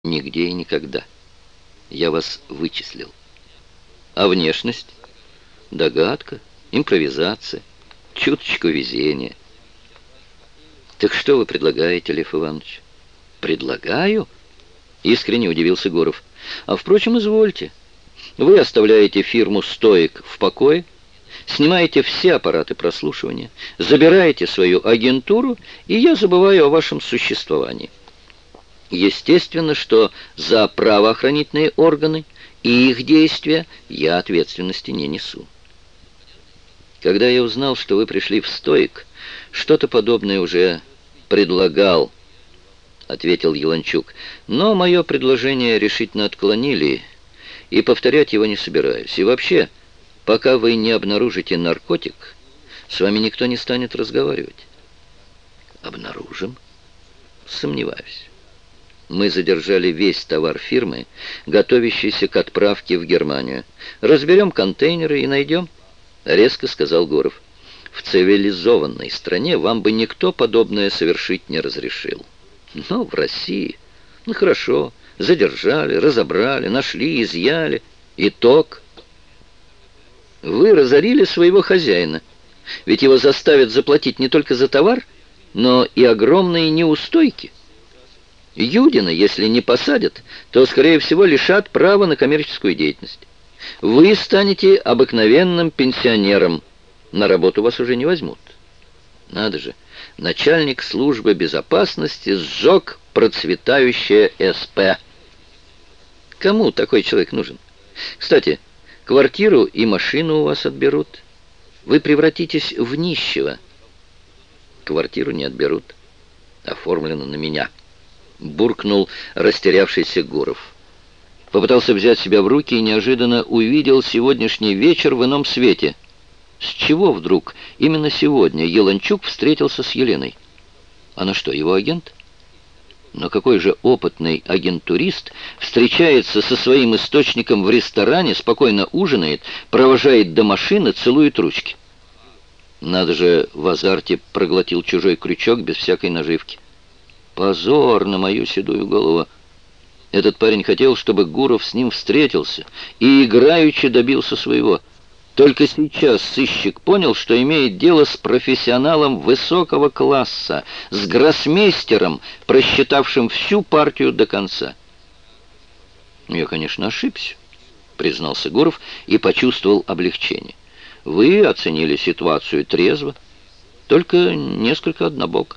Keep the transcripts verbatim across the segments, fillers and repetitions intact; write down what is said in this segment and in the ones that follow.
Нигде и никогда. Я вас вычислил. А внешность? Догадка, импровизация, чуточку везения. Так что вы предлагаете, Лев Иванович? Предлагаю? Искренне удивился Гуров. А впрочем, извольте. Вы оставляете фирму «Стоик» в покое, снимаете все аппараты прослушивания, забираете свою агентуру, и я забываю о вашем существовании. Естественно, что за правоохранительные органы и их действия я ответственности не несу. Когда я узнал, что вы пришли в «Стоик», что-то подобное уже предлагал, ответил Еланчук. Но мое предложение решительно отклонили, и повторять его не собираюсь. И вообще, пока вы не обнаружите наркотик, с вами никто не станет разговаривать. Обнаружим? Сомневаюсь. Мы задержали весь товар фирмы, готовящийся к отправке в Германию. Разберем контейнеры и найдем, — резко сказал Гуров. В цивилизованной стране вам бы никто подобное совершить не разрешил. Но в России... Ну, хорошо, задержали, разобрали, нашли, изъяли. Итог. Вы разорили своего хозяина. Ведь его заставят заплатить не только за товар, но и огромные неустойки. Юдина, если не посадят, то, скорее всего, лишат права на коммерческую деятельность. Вы станете обыкновенным пенсионером. На работу вас уже не возьмут. Надо же, начальник службы безопасности сжег процветающее СП. Кому такой человек нужен? Кстати, квартиру и машину у вас отберут. Вы превратитесь в нищего. Квартиру не отберут. Оформлено на меня. Буркнул растерявшийся Гуров. Попытался взять себя в руки и неожиданно увидел сегодняшний вечер в ином свете. С чего вдруг именно сегодня Еланчук встретился с Еленой? Она что, его агент? Но какой же опытный агентурист встречается со своим источником в ресторане, спокойно ужинает, провожает до машины, целует ручки? Надо же, в азарте проглотил чужой крючок без всякой наживки. Позор на мою седую голову. Этот парень хотел, чтобы Гуров с ним встретился, и играючи добился своего. Только сейчас сыщик понял, что имеет дело с профессионалом высокого класса, с гроссмейстером, просчитавшим всю партию до конца. «Я, конечно, ошибся», — признался Гуров и почувствовал облегчение. «Вы оценили ситуацию трезво, только несколько однобоко».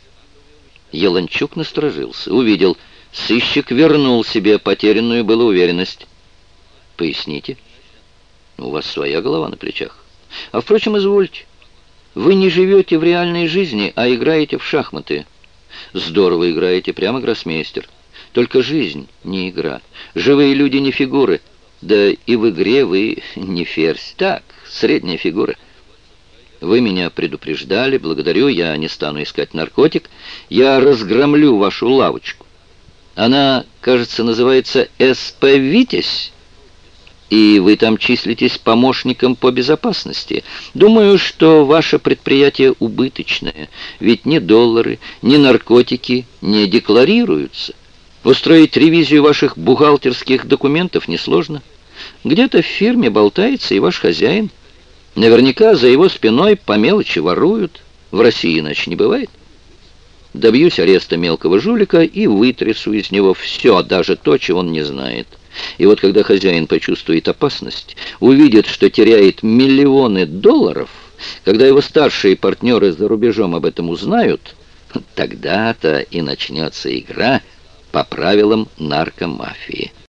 Еланчук насторожился, увидел, сыщик вернул себе потерянную было уверенность. «Поясните. У вас своя голова на плечах. А, впрочем, извольте. Вы не живете в реальной жизни, а играете в шахматы. Здорово играете, прямо гроссмейстер. Только жизнь не игра. Живые люди не фигуры. Да и в игре вы не ферзь. Так, средняя фигура. Вы меня предупреждали, благодарю, я не стану искать наркотик. Я разгромлю вашу лавочку. Она, кажется, называется СП «Витязь». И вы там числитесь помощником по безопасности. Думаю, что ваше предприятие убыточное, ведь ни доллары, ни наркотики не декларируются. Устроить ревизию ваших бухгалтерских документов несложно. Где-то в фирме болтается и ваш хозяин. Наверняка за его спиной по мелочи воруют. В России иначе не бывает. Добьюсь ареста мелкого жулика и вытрясу из него все, даже то, чего он не знает. И вот когда хозяин почувствует опасность, увидит, что теряет миллионы долларов, когда его старшие партнеры за рубежом об этом узнают, тогда-то и начнется игра по правилам наркомафии.